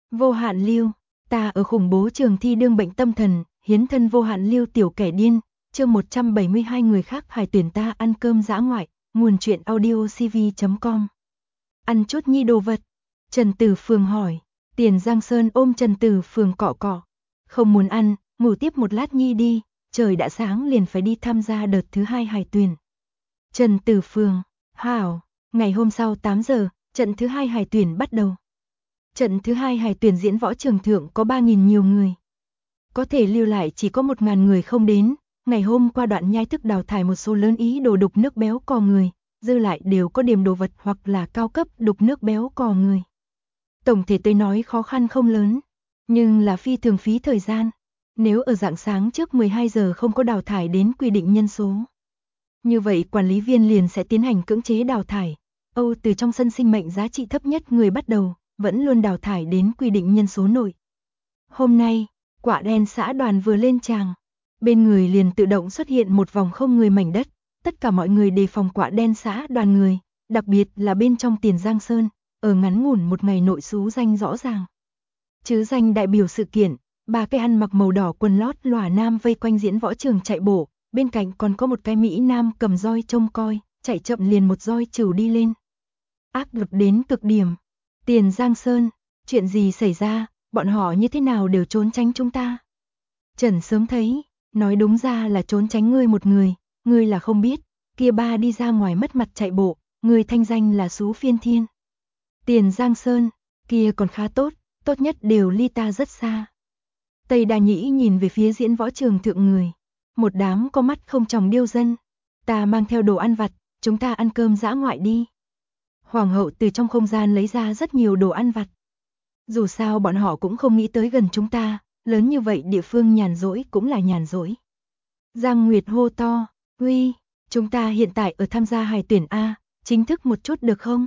Vô hạn lưu, ta ở khủng bố trường thi đương bệnh tâm thần, hiến thân vô hạn lưu tiểu kẻ điên, chương 172 người khác hải tuyển ta ăn cơm dã ngoại, nguồn truyện audio cv.com. Ăn chút nhi đồ vật. Trần Tử Phường hỏi. Tiền Giang Sơn ôm Trần Tử Phường cọ cọ. Không muốn ăn, ngủ tiếp một lát nhi đi, trời đã sáng liền phải đi tham gia đợt thứ 2 hải tuyển. Trần Tử Phường, hảo, ngày hôm sau 8 giờ, trận thứ 2 hải tuyển bắt đầu. Trận thứ 2 hải tuyển diễn võ trường thượng có 3.000 nhiều người. Có thể lưu lại chỉ có 1.000 người không đến, ngày hôm qua đoạn nhai thức đào thải một số lớn ý đồ đục nước béo cò người, dư lại đều có điểm đồ vật hoặc là cao cấp đục nước béo cò người. Tổng thể tôi nói khó khăn không lớn, nhưng là phi thường phí thời gian. Nếu ở rạng sáng trước 12 giờ không có đào thải đến quy định nhân số, như vậy quản lý viên liền sẽ tiến hành cưỡng chế đào thải. Từ trong sân sinh mệnh giá trị thấp nhất người bắt đầu, vẫn luôn đào thải đến quy định nhân số nội. Hôm nay, quả đen xã đoàn vừa lên tràng, bên người liền tự động xuất hiện một vòng không người mảnh đất, tất cả mọi người đề phòng quả đen xã đoàn người, đặc biệt là bên trong Tiền Giang Sơn, ở ngắn ngủn một ngày nội xú danh rõ ràng. Chứ danh đại biểu sự kiện, 3 cái ăn mặc màu đỏ quần lót lòa nam vây quanh diễn võ trường chạy bộ, bên cạnh còn có một cái Mỹ nam cầm roi trông coi, chạy chậm liền một roi chửu đi lên. Ác lực đến cực điểm. Tiền Giang Sơn, chuyện gì xảy ra, bọn họ như thế nào đều trốn tránh chúng ta. Trần sớm thấy, nói đúng ra là trốn tránh ngươi một người, ngươi là không biết, kia ba đi ra ngoài mất mặt chạy bộ, người thanh danh là Sú Phiên Thiên. Tiền Giang Sơn, kia còn khá tốt, tốt nhất đều ly ta rất xa. Tây Đa Nhĩ nhìn về phía diễn võ trường thượng người, một đám có mắt không tròng điêu dân. Ta mang theo đồ ăn vặt, chúng ta ăn cơm dã ngoại đi. Hoàng hậu từ trong không gian lấy ra rất nhiều đồ ăn vặt. Dù sao bọn họ cũng không nghĩ tới gần chúng ta, lớn như vậy địa phương nhàn rỗi cũng là nhàn rỗi. Giang Nguyệt hô to, uy, chúng ta hiện tại ở tham gia hải tuyển A, chính thức một chút được không?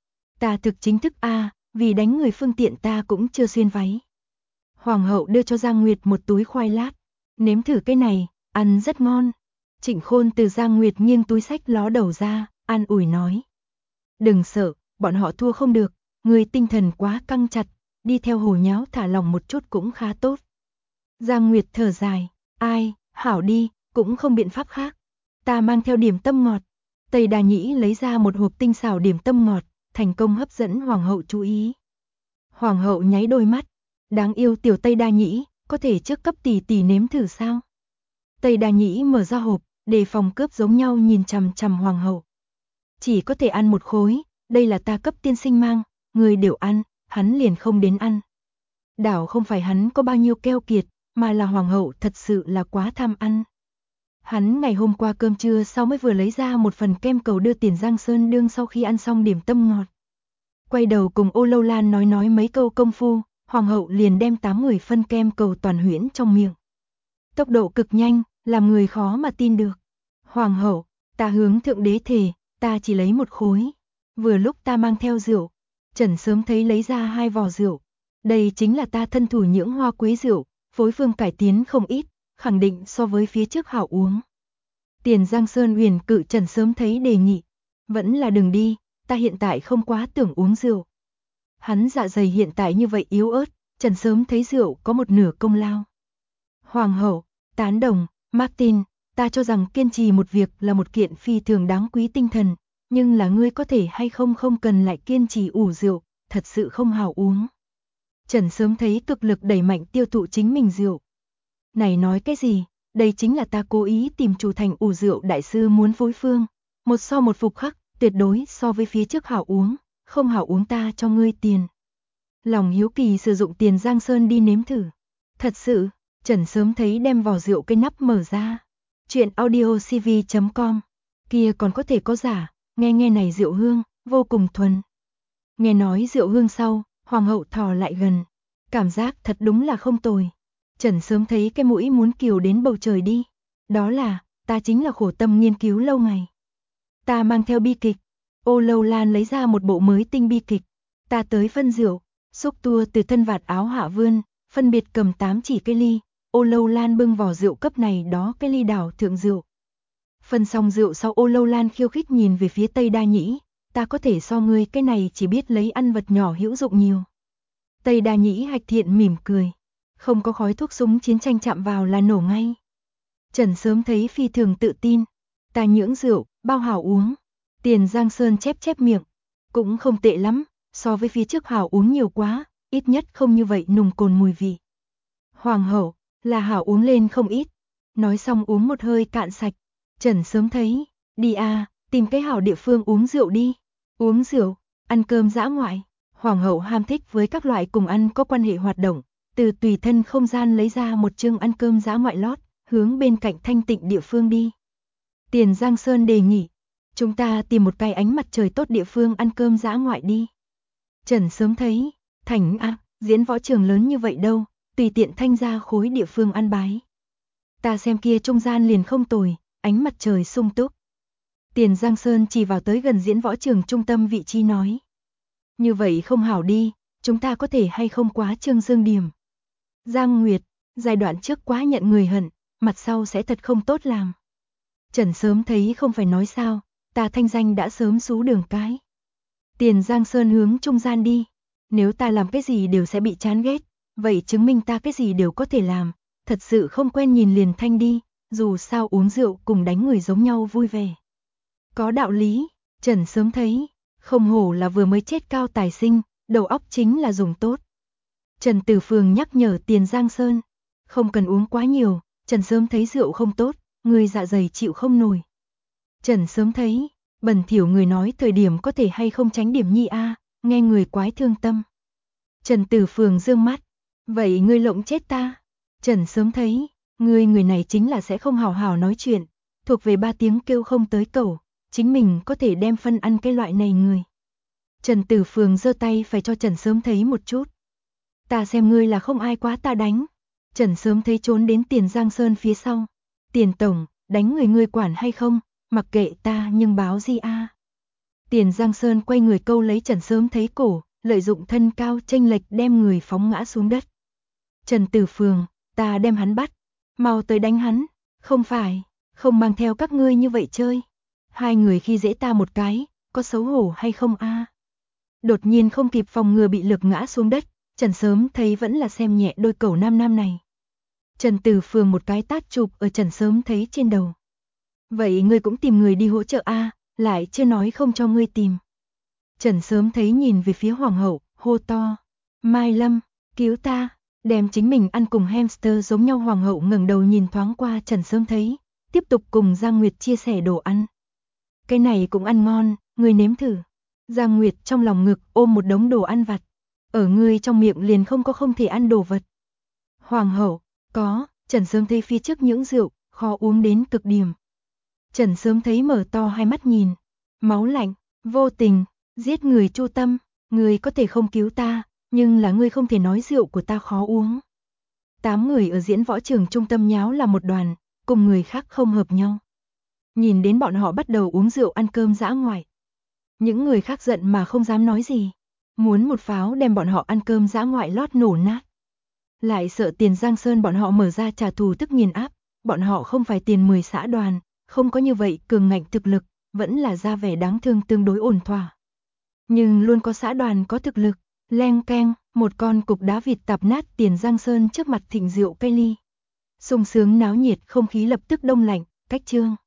Ta thực chính thức A, vì đánh người phương tiện ta cũng chưa xuyên váy. Hoàng hậu đưa cho Giang Nguyệt một túi khoai lát, nếm thử cái này, ăn rất ngon. Trịnh Khôn từ Giang Nguyệt nghiêng túi sách ló đầu ra, an ủi nói. Đừng sợ, bọn họ thua không được, người tinh thần quá căng chặt, đi theo hồ nháo thả lòng một chút cũng khá tốt. Giang Nguyệt thở dài, ai, hảo đi, cũng không biện pháp khác. Ta mang theo điểm tâm ngọt. Tây Đa Nhĩ lấy ra một hộp tinh xảo điểm tâm ngọt, thành công hấp dẫn Hoàng hậu chú ý. Hoàng hậu nháy đôi mắt, đáng yêu tiểu Tây Đa Nhĩ, có thể trước cấp tỷ tỷ nếm thử sao? Tây Đa Nhĩ mở ra hộp, đề phòng cướp giống nhau nhìn chằm chằm Hoàng hậu. Chỉ có thể ăn một khối, đây là ta cấp tiên sinh mang, người đều ăn, hắn liền không đến ăn. Đảo không phải hắn có bao nhiêu keo kiệt, mà là Hoàng hậu thật sự là quá tham ăn. Hắn ngày hôm qua cơm trưa sau mới vừa lấy ra một phần kem cầu đưa Tiền Giang Sơn đương sau khi ăn xong điểm tâm ngọt. Quay đầu cùng Ô Lâu Lan nói mấy câu công phu, Hoàng hậu liền đem 8-10 phân kem cầu toàn huyễn trong miệng. Tốc độ cực nhanh, làm người khó mà tin được. Hoàng hậu, ta hướng thượng đế thề, ta chỉ lấy một khối. Vừa lúc ta mang theo rượu, Trần sớm thấy lấy ra 2 vò rượu. Đây chính là ta thân thủ nhưỡng hoa quế rượu, phối phương cải tiến không ít, khẳng định so với phía trước hảo uống. Tiền Giang Sơn Uyển cự Trần sớm thấy đề nghị, vẫn là đừng đi, ta hiện tại không quá tưởng uống rượu. Hắn dạ dày hiện tại như vậy yếu ớt, Trần sớm thấy rượu có một nửa công lao. Hoàng hậu, tán đồng, Martin, ta cho rằng kiên trì một việc là một kiện phi thường đáng quý tinh thần, nhưng là ngươi có thể hay không cần lại kiên trì ủ rượu, thật sự không hảo uống. Trần sớm thấy cực lực đẩy mạnh tiêu thụ chính mình rượu. Này nói cái gì, đây chính là ta cố ý tìm chủ thành ủ rượu đại sư muốn phối phương, một so một phục khắc, tuyệt đối so với phía trước hảo uống, không hảo uống ta cho ngươi tiền. Lòng hiếu kỳ sử dụng Tiền Giang Sơn đi nếm thử. Thật sự, Trần sớm thấy đem vò rượu cái nắp mở ra. Chuyện audio cv.com, kia còn có thể có giả, nghe này rượu hương, vô cùng thuần. Nghe nói rượu hương sau, Hoàng hậu thò lại gần, cảm giác thật đúng là không tồi. Trần sớm thấy cái mũi muốn kiều đến bầu trời đi. Đó là, ta chính là khổ tâm nghiên cứu lâu ngày. Ta mang theo bi kịch, Ô Lâu Lan lấy ra một bộ mới tinh bi kịch. Ta tới phân rượu, xúc tua từ thân vạt áo hạ vươn, phân biệt cầm 8 chỉ cái ly. Ô Lâu Lan bưng vỏ rượu cấp này đó cái ly đảo thượng rượu. Phân xong rượu sau Ô Lâu Lan khiêu khích nhìn về phía Tây Đa Nhĩ, ta có thể so ngươi cái này chỉ biết lấy ăn vật nhỏ hữu dụng nhiều. Tây Đa Nhĩ Hạch Thiện mỉm cười. Không có khói thuốc súng chiến tranh chạm vào là nổ ngay. Trần Sớm thấy phi thường tự tin. Ta nhưỡng rượu, bao hảo uống. Tiền Giang Sơn chép chép miệng. Cũng không tệ lắm, so với phía trước hảo uống nhiều quá, ít nhất không như vậy nùng cồn mùi vị. Hoàng hậu, là hảo uống lên không ít. Nói xong uống một hơi cạn sạch. Trần Sớm thấy, đi à, tìm cái hảo địa phương uống rượu đi. Uống rượu, ăn cơm dã ngoại. Hoàng hậu ham thích với các loại cùng ăn có quan hệ hoạt động, từ tùy thân không gian lấy ra một chương ăn cơm dã ngoại lót, hướng bên cạnh thanh tịnh địa phương đi. Tiền Giang Sơn đề nghị, chúng ta tìm một cái ánh mặt trời tốt địa phương ăn cơm dã ngoại đi. Trần Sớm thấy, thành diễn võ trường lớn như vậy đâu, tùy tiện thanh ra khối địa phương ăn bái. Ta xem kia trung gian liền không tồi, ánh mặt trời sung túc. Tiền Giang Sơn chỉ vào tới gần diễn võ trường trung tâm vị trí nói. Như vậy không hảo đi, chúng ta có thể hay không quá trương dương điểm. Giang Nguyệt, giai đoạn trước quá nhận người hận, mặt sau sẽ thật không tốt làm. Trần Sớm thấy không phải nói sao, ta thanh danh đã sớm xú đường cái. Tiền Giang Sơn hướng trung gian đi, nếu ta làm cái gì đều sẽ bị chán ghét, vậy chứng minh ta cái gì đều có thể làm, thật sự không quen nhìn liền thanh đi, dù sao uống rượu cùng đánh người giống nhau vui vẻ. Có đạo lý, Trần Sớm thấy, không hổ là vừa mới chết cao tài sinh, đầu óc chính là dùng tốt. Trần Tử Phường nhắc nhở Tiền Giang Sơn, không cần uống quá nhiều, Trần Sớm thấy rượu không tốt, người dạ dày chịu không nổi. Trần Sớm thấy, bẩn thỉu người nói thời điểm có thể hay không tránh điểm nhi a, nghe người quái thương tâm. Trần Tử Phường dương mắt, vậy ngươi lộng chết ta. Trần Sớm thấy, người này chính là sẽ không hào hào nói chuyện, thuộc về 3 tiếng kêu không tới cẩu, chính mình có thể đem phân ăn cái loại này người. Trần Tử Phường giơ tay phải cho Trần Sớm thấy một chút. Ta xem ngươi là không ai quá ta đánh. Trần Sớm thấy trốn đến Tiền Giang Sơn phía sau. Tiền tổng, đánh người ngươi quản hay không, mặc kệ ta nhưng báo gì a. Tiền Giang Sơn quay người câu lấy Trần Sớm thấy cổ, lợi dụng thân cao chênh lệch đem người phóng ngã xuống đất. Trần Tử Phường, ta đem hắn bắt, mau tới đánh hắn, không phải, không mang theo các ngươi như vậy chơi. Hai người khi dễ ta một cái, có xấu hổ hay không a? Đột nhiên không kịp phòng ngừa bị lực ngã xuống đất, Trần Sớm thấy vẫn là xem nhẹ đôi cẩu nam này. Trần Tử Phường một cái tát chụp ở Trần Sớm thấy trên đầu. Vậy ngươi cũng tìm người đi hỗ trợ a, lại chưa nói không cho ngươi tìm. Trần Sớm thấy nhìn về phía hoàng hậu, hô to, Mai Lâm, cứu ta, đem chính mình ăn cùng hamster giống nhau. Hoàng hậu ngẩng đầu nhìn thoáng qua Trần Sớm thấy, tiếp tục cùng Giang Nguyệt chia sẻ đồ ăn. Cái này cũng ăn ngon, ngươi nếm thử. Giang Nguyệt trong lòng ngực ôm một đống đồ ăn vặt, ở ngươi trong miệng liền không có không thể ăn đồ vật. Hoàng hậu, có, Trần Sớm thấy phía trước những rượu, khó uống đến cực điểm. Trần Sớm thấy mở to hai mắt nhìn, máu lạnh, vô tình, giết người chu tâm, ngươi có thể không cứu ta, nhưng là ngươi không thể nói rượu của ta khó uống. 8 người ở diễn võ trường trung tâm nháo là một đoàn, cùng người khác không hợp nhau. Nhìn đến bọn họ bắt đầu uống rượu ăn cơm dã ngoại. Những người khác giận mà không dám nói gì, muốn một pháo đem bọn họ ăn cơm dã ngoại lót nổ nát. Lại sợ Tiền Giang Sơn bọn họ mở ra trả thù tức nghiền áp, bọn họ không phải Tiền 10 xã đoàn, không có như vậy cường ngạnh thực lực, vẫn là ra vẻ đáng thương tương đối ổn thỏa. Nhưng luôn có xã đoàn có thực lực, leng keng, một con cục đá vịt tạp nát Tiền Giang Sơn trước mặt thịnh rượu cây ly. Sung sướng náo nhiệt không khí lập tức đông lạnh, cách chương.